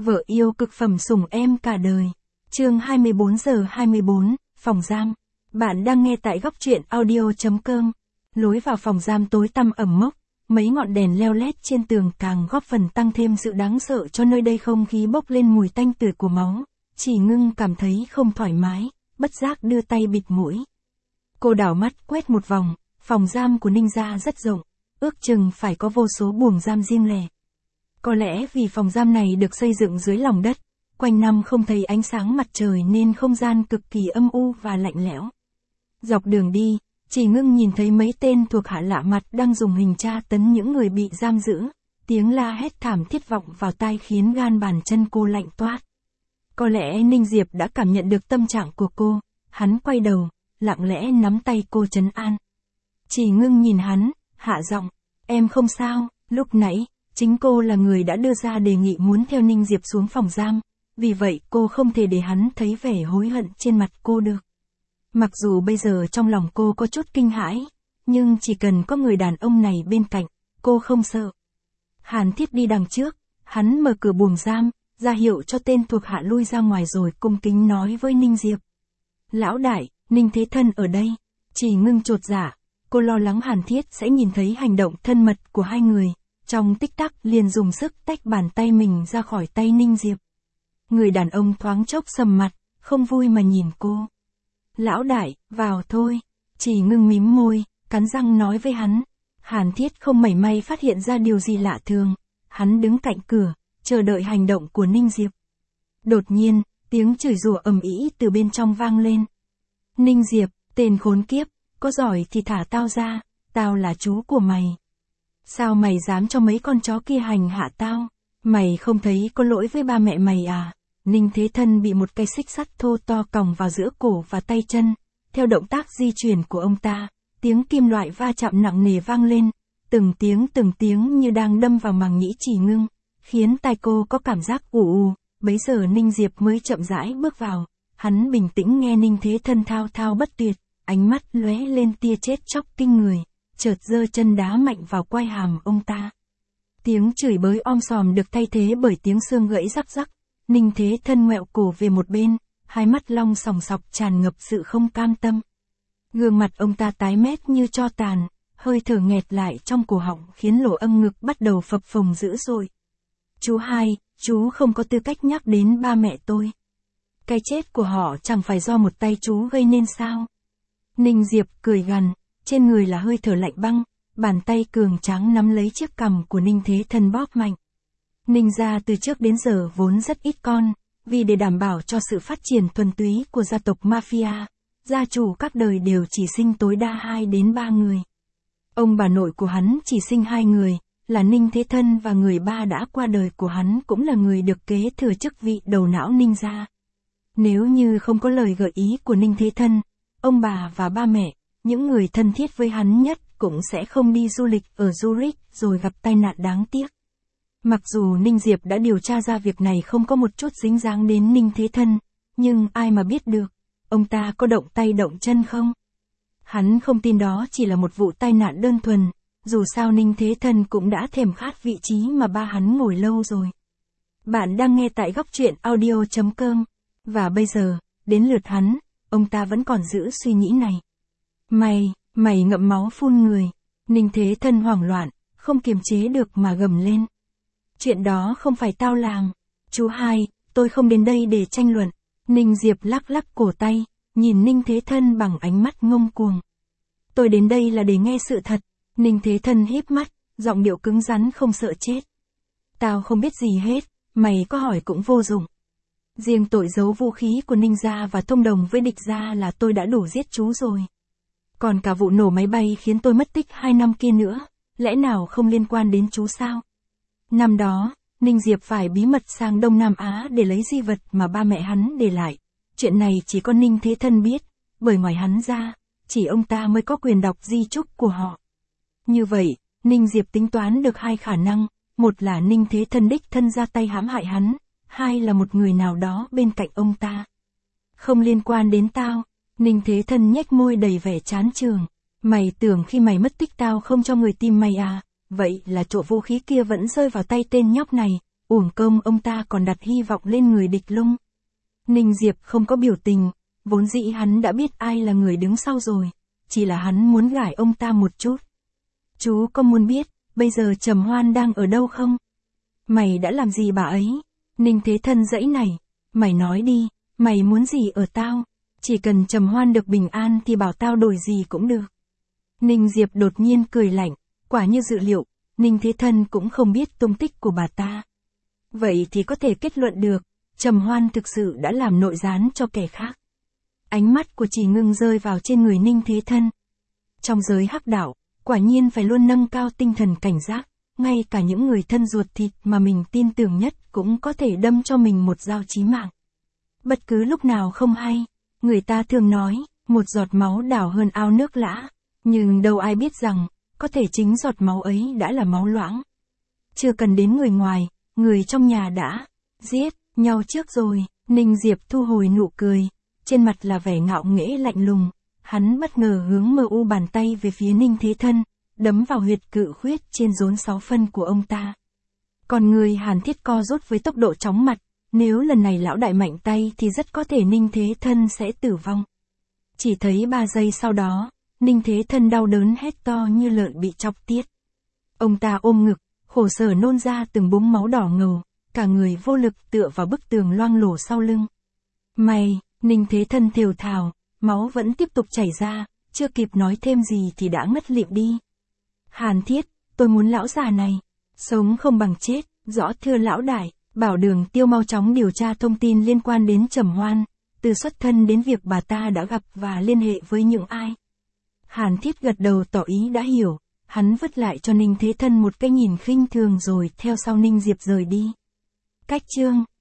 Vợ yêu cực phẩm sủng em cả đời. Chương 24:24, phòng giam. Bạn đang nghe tại góc truyện audio.com. Lối vào phòng giam tối tăm ẩm mốc, mấy ngọn đèn leo lét trên tường càng góp phần tăng thêm sự đáng sợ cho nơi đây, không khí bốc lên mùi tanh tưởi của máu. Chỉ Ngưng cảm thấy không thoải mái, bất giác đưa tay bịt mũi. Cô đảo mắt quét một vòng, phòng giam của Ninh gia rất rộng, ước chừng phải có vô số buồng giam riêng lẻ. Có lẽ vì phòng giam này được xây dựng dưới lòng đất, quanh năm không thấy ánh sáng mặt trời nên không gian cực kỳ âm u và lạnh lẽo. Dọc đường đi, Chỉ Ngưng nhìn thấy mấy tên thuộc hạ lạ mặt đang dùng hình tra tấn những người bị giam giữ, tiếng la hét thảm thiết vọng vào tai khiến gan bàn chân cô lạnh toát. Có lẽ Ninh Diệp đã cảm nhận được tâm trạng của cô, hắn quay đầu, lặng lẽ nắm tay cô trấn an. Chỉ Ngưng nhìn hắn, hạ giọng, em không sao. Lúc nãy, chính cô là người đã đưa ra đề nghị muốn theo Ninh Diệp xuống phòng giam, vì vậy cô không thể để hắn thấy vẻ hối hận trên mặt cô được. Mặc dù bây giờ trong lòng cô có chút kinh hãi, nhưng chỉ cần có người đàn ông này bên cạnh, cô không sợ. Hàn Thiết đi đằng trước, hắn mở cửa buồng giam, ra hiệu cho tên thuộc hạ lui ra ngoài rồi cung kính nói với Ninh Diệp. Lão đại, Ninh Thế Thân ở đây. Chỉ Ngưng chột dạ, cô lo lắng Hàn Thiết sẽ nhìn thấy hành động thân mật của hai người, trong tích tắc liền dùng sức tách bàn tay mình ra khỏi tay Ninh Diệp. Người đàn ông thoáng chốc sầm mặt, không vui mà nhìn cô. Lão đại, vào thôi. Chỉ Ngưng mím môi, cắn răng nói với hắn. Hàn Thiết không mảy may phát hiện ra điều gì lạ thường, hắn đứng cạnh cửa, chờ đợi hành động của Ninh Diệp. Đột nhiên, tiếng chửi rủa ầm ĩ từ bên trong vang lên. Ninh Diệp, tên khốn kiếp, có giỏi thì thả tao ra, tao là chú của mày. Sao mày dám cho mấy con chó kia hành hạ tao? Mày không thấy có lỗi với ba mẹ mày à? Ninh Thế Thân bị một cây xích sắt thô to còng vào giữa cổ và tay chân. Theo động tác di chuyển của ông ta, tiếng kim loại va chạm nặng nề vang lên, từng tiếng như đang đâm vào màng nhĩ Chỉ Ngưng, khiến tai cô có cảm giác ù ù. Bấy giờ Ninh Diệp mới chậm rãi bước vào, hắn bình tĩnh nghe Ninh Thế Thân thao thao bất tuyệt, ánh mắt lóe lên tia chết chóc kinh người, chợt giơ chân đá mạnh vào quai hàm ông ta. Tiếng chửi bới om sòm được thay thế bởi tiếng xương gãy rắc rắc. Ninh Thế Thân ngoẹo cổ về một bên, hai mắt long sòng sọc tràn ngập sự không cam tâm. Gương mặt ông ta tái mét như tro tàn, hơi thở nghẹt lại trong cổ họng khiến lỗ âm ngực bắt đầu phập phồng dữ dội. Chú hai, chú không có tư cách nhắc đến ba mẹ tôi. Cái chết của họ chẳng phải do một tay chú gây nên sao? Ninh Diệp cười gằn, trên người là hơi thở lạnh băng, bàn tay cường tráng nắm lấy chiếc cằm của Ninh Thế Thân bóp mạnh. Ninh gia từ trước đến giờ vốn rất ít con, vì để đảm bảo cho sự phát triển thuần túy của gia tộc mafia, gia chủ các đời đều chỉ sinh tối đa 2 đến 3 người. Ông bà nội của hắn chỉ sinh 2 người, là Ninh Thế Thân và người ba đã qua đời của hắn cũng là người được kế thừa chức vị đầu não Ninh gia. Nếu như không có lời gợi ý của Ninh Thế Thân, ông bà và ba mẹ, những người thân thiết với hắn nhất cũng sẽ không đi du lịch ở Zurich rồi gặp tai nạn đáng tiếc. Mặc dù Ninh Diệp đã điều tra ra việc này không có một chút dính dáng đến Ninh Thế Thân, nhưng ai mà biết được, ông ta có động tay động chân không? Hắn không tin đó chỉ là một vụ tai nạn đơn thuần, dù sao Ninh Thế Thân cũng đã thèm khát vị trí mà ba hắn ngồi lâu rồi. Bạn đang nghe tại góc truyện audio.com, và bây giờ, đến lượt hắn, ông ta vẫn còn giữ suy nghĩ này. Mày ngậm máu phun người. Ninh Thế Thân hoảng loạn, không kiềm chế được mà gầm lên. Chuyện đó không phải tao làm. Chú hai, tôi không đến đây để tranh luận. Ninh Diệp lắc lắc cổ tay, nhìn Ninh Thế Thân bằng ánh mắt ngông cuồng. Tôi đến đây là để nghe sự thật. Ninh Thế Thân híp mắt, giọng điệu cứng rắn không sợ chết. Tao không biết gì hết, mày có hỏi cũng vô dụng. Riêng tội giấu vũ khí của Ninh gia và thông đồng với địch gia là tôi đã đủ giết chú rồi. Còn cả vụ nổ máy bay khiến tôi mất tích 2 năm kia nữa, lẽ nào không liên quan đến chú sao? Năm đó, Ninh Diệp phải bí mật sang Đông Nam Á để lấy di vật mà ba mẹ hắn để lại. Chuyện này chỉ có Ninh Thế Thân biết, bởi ngoài hắn ra, chỉ ông ta mới có quyền đọc di chúc của họ. Như vậy, Ninh Diệp tính toán được 2 khả năng, một là Ninh Thế Thân đích thân ra tay hãm hại hắn, 2 là một người nào đó bên cạnh ông ta. Không liên quan đến tao. Ninh Thế Thân nhếch môi đầy vẻ chán chường. Mày tưởng khi mày mất tích tao không cho người tìm mày à? Vậy là chỗ vũ khí kia vẫn rơi vào tay tên nhóc này. uổng công ông ta còn đặt hy vọng lên người địch lung. Ninh Diệp không có biểu tình, vốn dĩ hắn đã biết ai là người đứng sau rồi, chỉ là hắn muốn gài ông ta một chút. Chú có muốn biết, bây giờ Trầm Hoan đang ở đâu không? Mày đã làm gì bà ấy? Ninh Thế Thân giãy nảy, mày nói đi, mày muốn gì ở tao? Chỉ cần Trầm Hoan được bình an thì bảo tao đổi gì cũng được. Ninh Diệp đột nhiên cười lạnh, quả như dự liệu, Ninh Thế Thân cũng không biết tung tích của bà ta. Vậy thì có thể kết luận được, Trầm Hoan thực sự đã làm nội gián cho kẻ khác. Ánh mắt của Chỉ Ngưng rơi vào trên người Ninh Thế Thân. Trong giới hắc đạo, quả nhiên phải luôn nâng cao tinh thần cảnh giác, ngay cả những người thân ruột thịt mà mình tin tưởng nhất cũng có thể đâm cho mình một dao chí mạng. Bất cứ lúc nào không hay, người ta thường nói, một giọt máu đảo hơn ao nước lã, nhưng đâu ai biết rằng, có thể chính giọt máu ấy đã là máu loãng. Chưa cần đến người ngoài, người trong nhà đã giết nhau trước rồi. Ninh Diệp thu hồi nụ cười, trên mặt là vẻ ngạo nghễ lạnh lùng, hắn bất ngờ hướng mờ u bàn tay về phía Ninh Thế Thân, đấm vào huyệt cự khuyết trên rốn 6 phân của ông ta. Còn người Hàn Thiết co rút với tốc độ chóng mặt, nếu lần này lão đại mạnh tay thì rất có thể Ninh Thế Thân sẽ tử vong. Chỉ thấy 3 giây sau đó, Ninh Thế Thân đau đớn hét to như lợn bị chọc tiết. Ông ta ôm ngực, khổ sở nôn ra từng búng máu đỏ ngầu, cả người vô lực tựa vào bức tường loang lổ sau lưng. Mày, Ninh Thế Thân thều thào, máu vẫn tiếp tục chảy ra, chưa kịp nói thêm gì thì đã ngất lịm đi. Hàn Thiết, tôi muốn lão già này sống không bằng chết, rõ thưa lão đại. Bảo Đường Tiêu mau chóng điều tra thông tin liên quan đến Trầm Hoan, từ xuất thân đến việc bà ta đã gặp và liên hệ với những ai. Hàn Thiết gật đầu tỏ ý đã hiểu, hắn vứt lại cho Ninh Thế Thân một cái nhìn khinh thường rồi theo sau Ninh Diệp rời đi. Cách chương